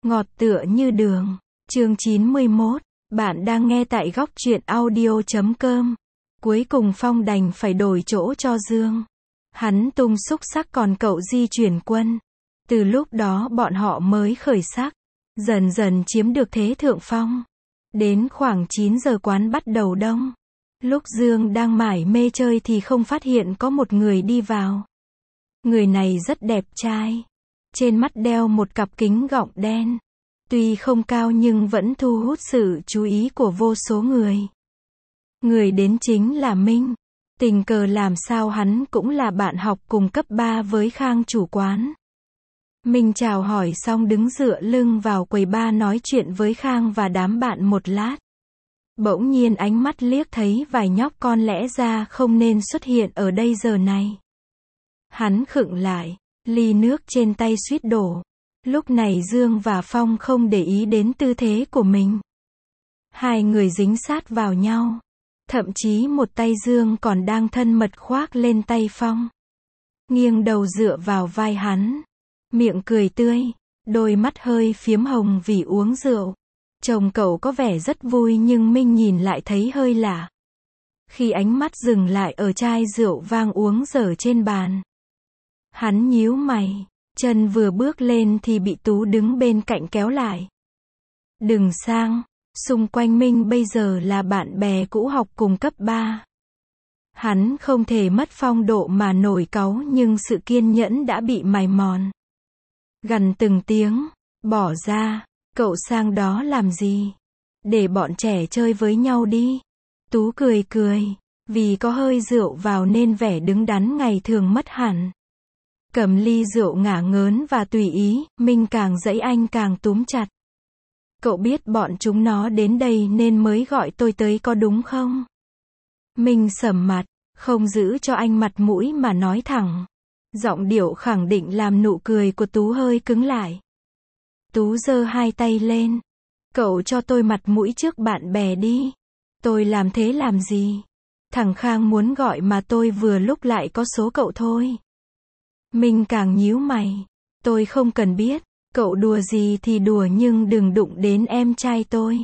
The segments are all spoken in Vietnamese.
Ngọt tựa như đường. Chương 91. Bạn đang nghe tại góc truyện audio.com. Cuối cùng Phong đành phải đổi chỗ cho Dương. Hắn tung xúc sắc còn cậu di chuyển quân. Từ lúc đó bọn họ mới khởi sắc. Dần dần chiếm được thế thượng phong. Đến khoảng 9 giờ quán bắt đầu đông. Lúc Dương đang mải mê chơi thì không phát hiện có một người đi vào. Người này rất đẹp trai. Trên mắt đeo một cặp kính gọng đen. Tuy không cao nhưng vẫn thu hút sự chú ý của vô số người. Người đến chính là Minh. Tình cờ làm sao hắn cũng là bạn học cùng cấp 3 với Khang chủ quán. Minh chào hỏi xong đứng dựa lưng vào quầy bar nói chuyện với Khang và đám bạn một lát. Bỗng nhiên ánh mắt liếc thấy vài nhóc con lẽ ra không nên xuất hiện ở đây giờ này. Hắn khựng lại, ly nước trên tay suýt đổ. Lúc này Dương và Phong không để ý đến tư thế của mình. Hai người dính sát vào nhau. Thậm chí một tay Dương còn đang thân mật khoác lên tay Phong. Nghiêng đầu dựa vào vai hắn. Miệng cười tươi, đôi mắt hơi phiếm hồng vì uống rượu. Chồng cậu có vẻ rất vui nhưng Minh nhìn lại thấy hơi lạ. Khi ánh mắt dừng lại ở chai rượu vang uống dở trên bàn. Hắn nhíu mày, chân vừa bước lên thì bị Tú đứng bên cạnh kéo lại. Đừng sang, xung quanh Minh bây giờ là bạn bè cũ học cùng cấp 3. Hắn không thể mất phong độ mà nổi cáu nhưng sự kiên nhẫn đã bị mài mòn. Gằn từng tiếng, bỏ ra, cậu sang đó làm gì? Để bọn trẻ chơi với nhau đi. Tú cười cười, vì có hơi rượu vào nên vẻ đứng đắn ngày thường mất hẳn. Cầm ly rượu ngả ngớn và tùy ý, Minh càng dãy anh càng túm chặt. Cậu biết bọn chúng nó đến đây nên mới gọi tôi tới có đúng không? Minh sầm mặt, không giữ cho anh mặt mũi mà nói thẳng. Giọng điệu khẳng định làm nụ cười của Tú hơi cứng lại. Tú giơ hai tay lên. Cậu cho tôi mặt mũi trước bạn bè đi. Tôi làm thế làm gì? Thằng Khang muốn gọi mà tôi vừa lúc lại có số cậu thôi. Minh càng nhíu mày. Tôi không cần biết, cậu đùa gì thì đùa nhưng đừng đụng đến em trai tôi.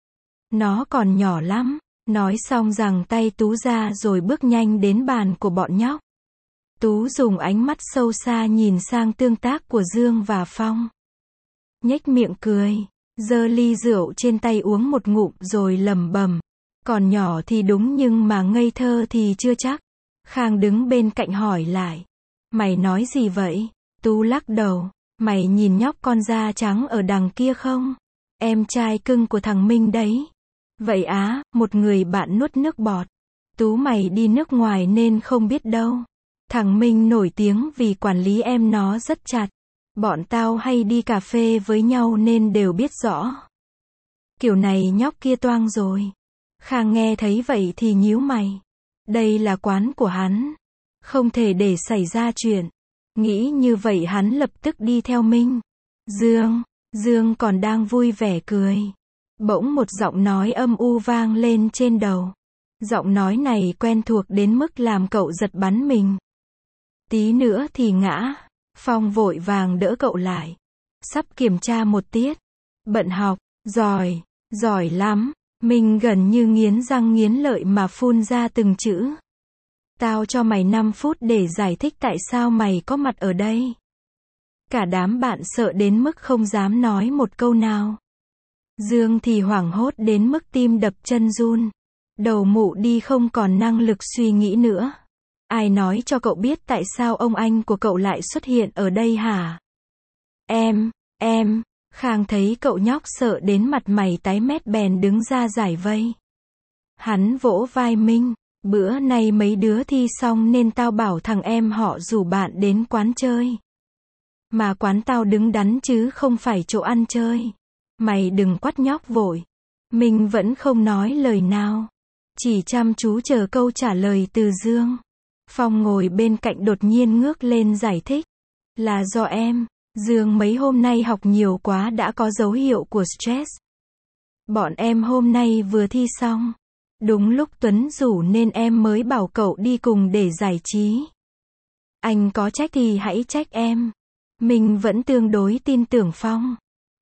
Nó còn nhỏ lắm. Nói xong giằng tay Tú ra rồi bước nhanh đến bàn của bọn nhóc. Tú dùng ánh mắt sâu xa nhìn sang tương tác của Dương và Phong. Nhếch miệng cười, giơ ly rượu trên tay uống một ngụm rồi lẩm bẩm. Còn nhỏ thì đúng nhưng mà ngây thơ thì chưa chắc. Khang đứng bên cạnh hỏi lại. Mày nói gì vậy? Tú lắc đầu. Mày nhìn nhóc con da trắng ở đằng kia không? Em trai cưng của thằng Minh đấy. Vậy á, một người bạn nuốt nước bọt. Tú mày đi nước ngoài nên không biết đâu. Thằng Minh nổi tiếng vì quản lý em nó rất chặt. Bọn tao hay đi cà phê với nhau nên đều biết rõ. Kiểu này nhóc kia toang rồi. Khang nghe thấy vậy thì nhíu mày. Đây là quán của hắn. Không thể để xảy ra chuyện. Nghĩ như vậy hắn lập tức đi theo Minh. Dương còn đang vui vẻ cười. Bỗng một giọng nói âm u vang lên trên đầu. Giọng nói này quen thuộc đến mức làm cậu giật bắn mình. Tí nữa thì ngã. Phong vội vàng đỡ cậu lại. Sắp kiểm tra một tiết. Bận học, giỏi lắm. Mình gần như nghiến răng nghiến lợi mà phun ra từng chữ. Tao cho mày 5 phút để giải thích tại sao mày có mặt ở đây. Cả đám bạn sợ đến mức không dám nói một câu nào. Dương thì hoảng hốt đến mức tim đập chân run. Đầu mụ đi không còn năng lực suy nghĩ nữa. Ai nói cho cậu biết tại sao ông anh của cậu lại xuất hiện ở đây hả? Em, Khang thấy cậu nhóc sợ đến mặt mày tái mét bèn đứng ra giải vây. Hắn vỗ vai Minh, bữa nay mấy đứa thi xong nên tao bảo thằng em họ rủ bạn đến quán chơi. Mà quán tao đứng đắn chứ không phải chỗ ăn chơi. Mày đừng quắt nhóc vội. Minh vẫn không nói lời nào. Chỉ chăm chú chờ câu trả lời từ Dương. Phong ngồi bên cạnh đột nhiên ngước lên giải thích. Là do em, Dương mấy hôm nay học nhiều quá đã có dấu hiệu của stress. Bọn em hôm nay vừa thi xong. Đúng lúc Tuấn rủ nên em mới bảo cậu đi cùng để giải trí. Anh có trách thì hãy trách em. Mình vẫn tương đối tin tưởng Phong.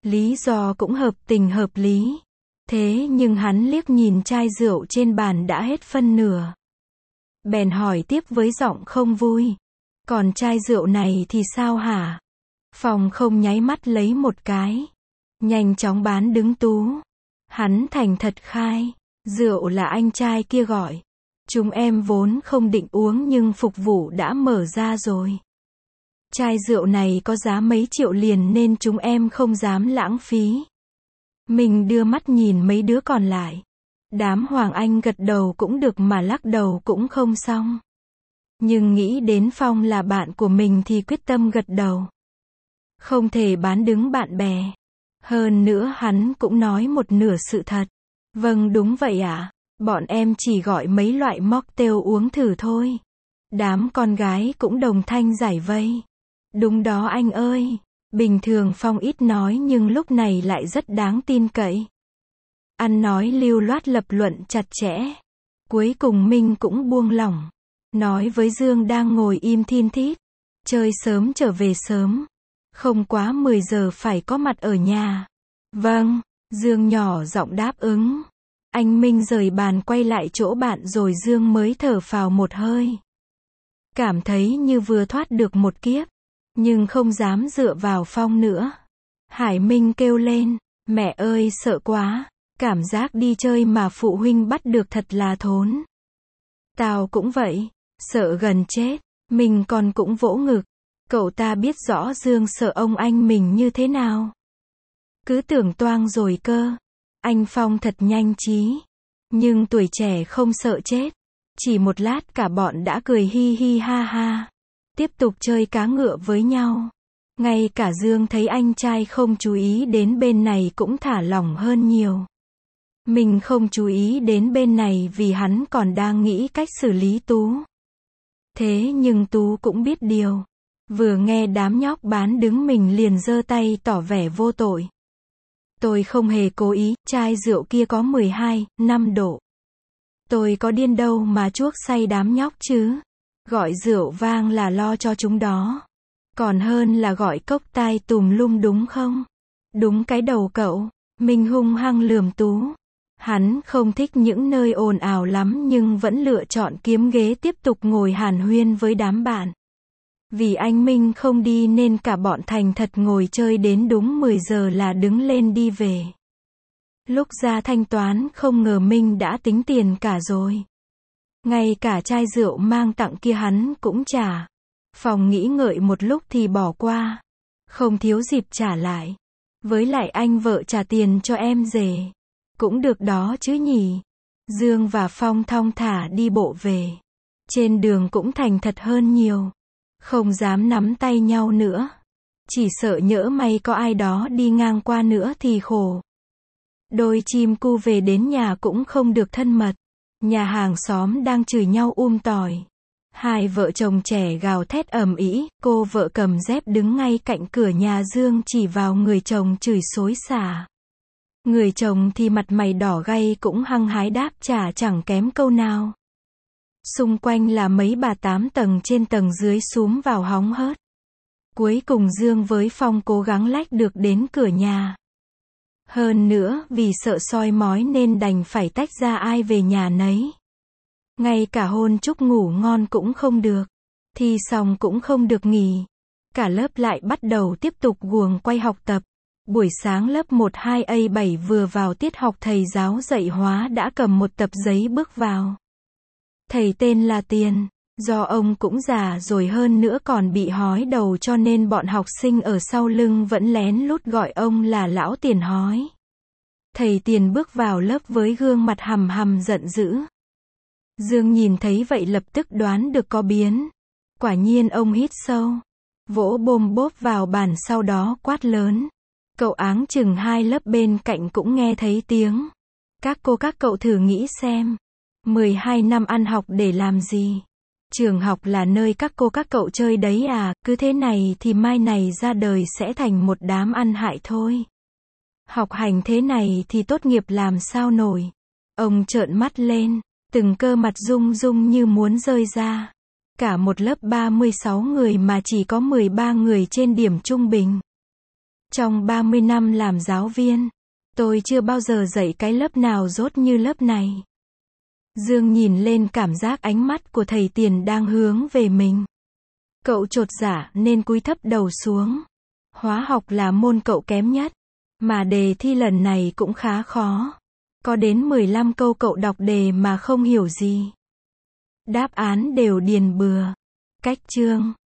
Lý do cũng hợp tình hợp lý. Thế nhưng hắn liếc nhìn chai rượu trên bàn đã hết phân nửa. Bèn hỏi tiếp với giọng không vui. Còn chai rượu này thì sao hả? Phong không nháy mắt lấy một cái. Nhanh chóng bán đứng tú. Hắn thành thật khai. Rượu là anh trai kia gọi. Chúng em vốn không định uống nhưng phục vụ đã mở ra rồi. Chai rượu này có giá mấy triệu liền nên chúng em không dám lãng phí. Mình đưa mắt nhìn mấy đứa còn lại. Đám Hoàng Anh gật đầu cũng được mà lắc đầu cũng không xong. Nhưng nghĩ đến Phong là bạn của mình thì quyết tâm gật đầu. Không thể bán đứng bạn bè. Hơn nữa hắn cũng nói một nửa sự thật. Vâng đúng vậy ạ. Bọn em chỉ gọi mấy loại mocktail uống thử thôi. Đám con gái cũng đồng thanh giải vây. Đúng đó anh ơi. Bình thường Phong ít nói nhưng lúc này lại rất đáng tin cậy. Ăn nói lưu loát lập luận chặt chẽ. Cuối cùng Minh cũng buông lỏng. Nói với Dương đang ngồi im thin thít. Chơi sớm trở về sớm. Không quá 10 giờ phải có mặt ở nhà. Vâng. Dương nhỏ giọng đáp ứng. Anh Minh rời bàn quay lại chỗ bạn rồi Dương mới thở phào một hơi. Cảm thấy như vừa thoát được một kiếp. Nhưng không dám dựa vào Phong nữa. Hải Minh kêu lên. Mẹ ơi sợ quá. Cảm giác đi chơi mà phụ huynh bắt được thật là thốn. Tao cũng vậy. Sợ gần chết. Mình còn cũng vỗ ngực. Cậu ta biết rõ Dương sợ ông anh mình như thế nào. Cứ tưởng toang rồi cơ. Anh Phong thật nhanh trí. Nhưng tuổi trẻ không sợ chết. Chỉ một lát cả bọn đã cười hi hi ha ha. Tiếp tục chơi cá ngựa với nhau. Ngay cả Dương thấy anh trai không chú ý đến bên này cũng thả lỏng hơn nhiều. Mình không chú ý đến bên này vì hắn còn đang nghĩ cách xử lý Tú. Thế nhưng Tú cũng biết điều. Vừa nghe đám nhóc bán đứng mình liền giơ tay tỏ vẻ vô tội. Tôi không hề cố ý, chai rượu kia có 12,5 độ. Tôi có điên đâu mà chuốc say đám nhóc chứ. Gọi rượu vang là lo cho chúng đó. Còn hơn là gọi cốc tai tùm lum đúng không? Đúng cái đầu cậu. Mình hung hăng lườm Tú. Hắn không thích những nơi ồn ào lắm nhưng vẫn lựa chọn kiếm ghế tiếp tục ngồi hàn huyên với đám bạn. Vì anh Minh không đi nên cả bọn thành thật ngồi chơi đến đúng 10 giờ là đứng lên đi về. Lúc ra thanh toán không ngờ Minh đã tính tiền cả rồi. Ngay cả chai rượu mang tặng kia hắn cũng trả. Phong nghĩ ngợi một lúc thì bỏ qua. Không thiếu dịp trả lại. Với lại anh vợ trả tiền cho em rể. Cũng được đó chứ nhỉ. Dương và Phong thong thả đi bộ về. Trên đường cũng thành thật hơn nhiều. Không dám nắm tay nhau nữa. Chỉ sợ nhỡ may có ai đó đi ngang qua nữa thì khổ. Đôi chim cu về đến nhà cũng không được thân mật. Nhà hàng xóm đang chửi nhau tỏi. Hai vợ chồng trẻ gào thét ầm ĩ, cô vợ cầm dép đứng ngay cạnh cửa nhà Dương chỉ vào người chồng chửi xối xả. Người chồng thì mặt mày đỏ gay cũng hăng hái đáp trả chẳng kém câu nào. Xung quanh là mấy bà 8 tầng trên tầng dưới xúm vào hóng hớt. Cuối cùng Dương với Phong cố gắng lách được đến cửa nhà. Hơn nữa, vì sợ soi mói nên đành phải tách ra ai về nhà nấy. Ngay cả hôn chúc ngủ ngon cũng không được. Thi xong cũng không được nghỉ. Cả lớp lại bắt đầu tiếp tục guồng quay học tập. Buổi sáng lớp 12A7 vừa vào tiết học thầy giáo dạy hóa đã cầm một tập giấy bước vào. Thầy tên là Tiền. Do ông cũng già rồi hơn nữa còn bị hói đầu cho nên bọn học sinh ở sau lưng vẫn lén lút gọi ông là lão Tiền hói. Thầy Tiền bước vào lớp với gương mặt hầm hầm giận dữ. Dương nhìn thấy vậy lập tức đoán được có biến. Quả nhiên ông hít sâu. Vỗ bôm bốp vào bàn sau đó quát lớn. Cậu áng chừng hai lớp bên cạnh cũng nghe thấy tiếng. Các cô các cậu thử nghĩ xem. 12 năm ăn học để làm gì? Trường học là nơi các cô các cậu chơi đấy à, cứ thế này thì mai này ra đời sẽ thành một đám ăn hại thôi. Học hành thế này thì tốt nghiệp làm sao nổi. Ông trợn mắt lên, từng cơ mặt rung rung như muốn rơi ra. Cả một lớp 36 người mà chỉ có 13 người trên điểm trung bình. Trong 30 năm làm giáo viên, tôi chưa bao giờ dạy cái lớp nào dốt như lớp này. Dương nhìn lên cảm giác ánh mắt của thầy Tiền đang hướng về mình. Cậu chột dạ nên cúi thấp đầu xuống. Hóa học là môn cậu kém nhất, mà đề thi lần này cũng khá khó. Có đến 15 câu cậu đọc đề mà không hiểu gì. Đáp án đều điền bừa. Cách chương